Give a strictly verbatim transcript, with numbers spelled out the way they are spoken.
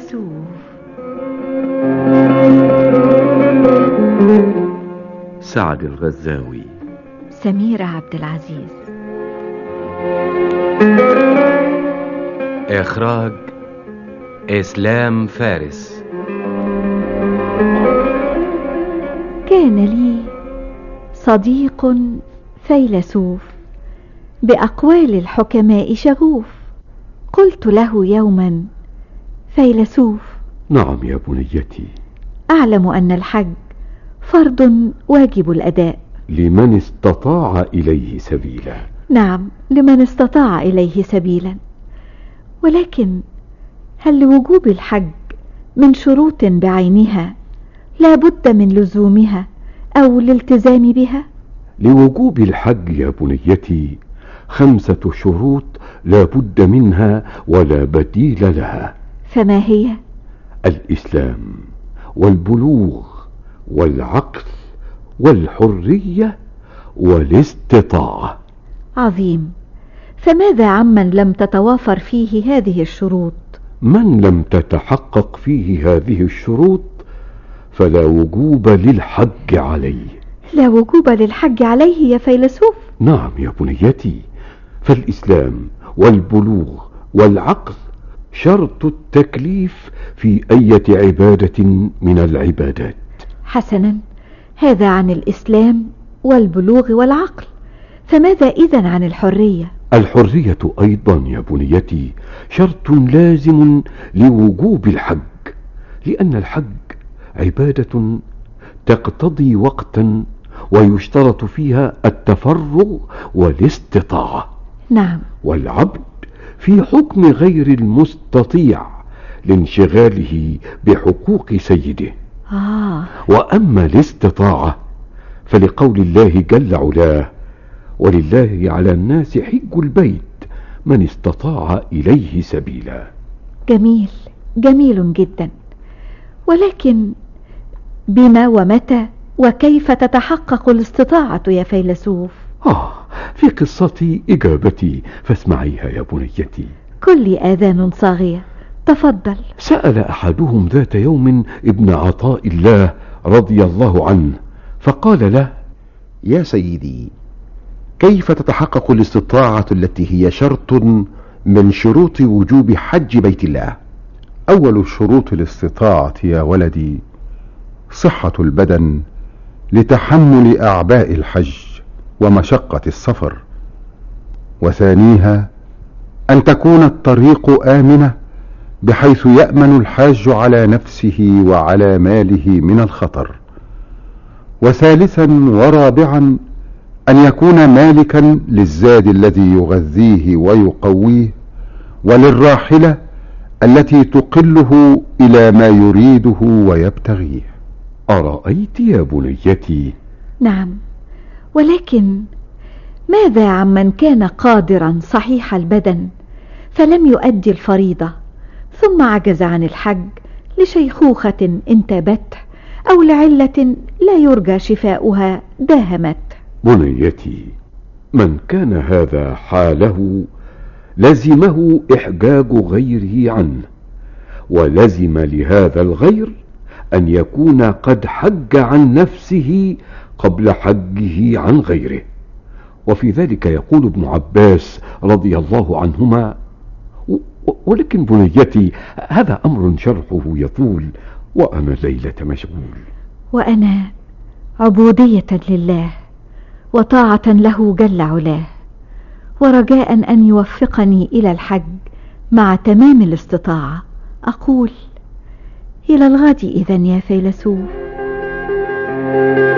فيلسوف. سعد الغزاوي. سميرة عبد العزيز. إخراج إسلام فارس. كان لي صديق فيلسوف بأقوال الحكماء شغوف. قلت له يوما: فيلسوف. نعم يا بنيتي. أعلم أن الحج فرض واجب الأداء لمن استطاع إليه سبيلا. نعم، لمن استطاع إليه سبيلا، ولكن هل لوجوب الحج من شروط بعينها لا بد من لزومها أو الالتزام بها؟ لوجوب الحج يا بنيتي خمسة شروط لا بد منها ولا بديل لها. فما هي؟ الإسلام والبلوغ والعقل والحرية والاستطاعة. عظيم. فماذا عمن لم تتوافر فيه هذه الشروط؟ من لم تتحقق فيه هذه الشروط فلا وجوب للحج عليه. لا وجوب للحج عليه يا فيلسوف؟ نعم يا بنيتي، فالإسلام والبلوغ والعقل شرط التكليف في أية عبادة من العبادات. حسنا، هذا عن الإسلام والبلوغ والعقل، فماذا إذن عن الحرية؟ الحرية أيضا يا بنيتي شرط لازم لوجوب الحج، لأن الحج عبادة تقتضي وقتا ويشترط فيها التفرغ والاستطاعة. نعم. والعبد في حكم غير المستطيع لانشغاله بحقوق سيده. آه. وأما الاستطاعة فلقول الله جل علاه: ولله على الناس حج البيت من استطاع إليه سبيلا. جميل، جميل جدا. ولكن بما ومتى وكيف تتحقق الاستطاعة يا فيلسوف؟ آه في قصتي إجابتي فاسمعيها يا بنيتي. كل آذان صاغية، تفضل. سأل أحدهم ذات يوم ابن عطاء الله رضي الله عنه فقال له: يا سيدي، كيف تتحقق الاستطاعة التي هي شرط من شروط وجوب حج بيت الله؟ أول شروط الاستطاعة يا ولدي صحة البدن لتحمل أعباء الحج ومشقة السفر، وثانيها أن تكون الطريق آمنة بحيث يأمن الحاج على نفسه وعلى ماله من الخطر، وثالثا ورابعا أن يكون مالكا للزاد الذي يغذيه ويقويه وللراحلة التي تقله إلى ما يريده ويبتغيه. أرأيت يا بنيتي؟ نعم، ولكن ماذا عمن كان قادرا صحيح البدن فلم يؤدي الفريضة ثم عجز عن الحج لشيخوخة انتابته أو لعلة لا يرجى شفاؤها داهمت؟ بنيتي، من كان هذا حاله لزمه إحجاج غيره عنه، ولزم لهذا الغير أن يكون قد حج عن نفسه قبل حجه عن غيره. وفي ذلك يقول ابن عباس رضي الله عنهما: ولكن بنيتي هذا أمر شرحه يطول وأنا ليلة مشغول. وأنا عبودية لله وطاعة له جل علاه، ورجاء أن يوفقني إلى الحج مع تمام الاستطاعة، أقول: إلى الغد إذن يا فيلسوف.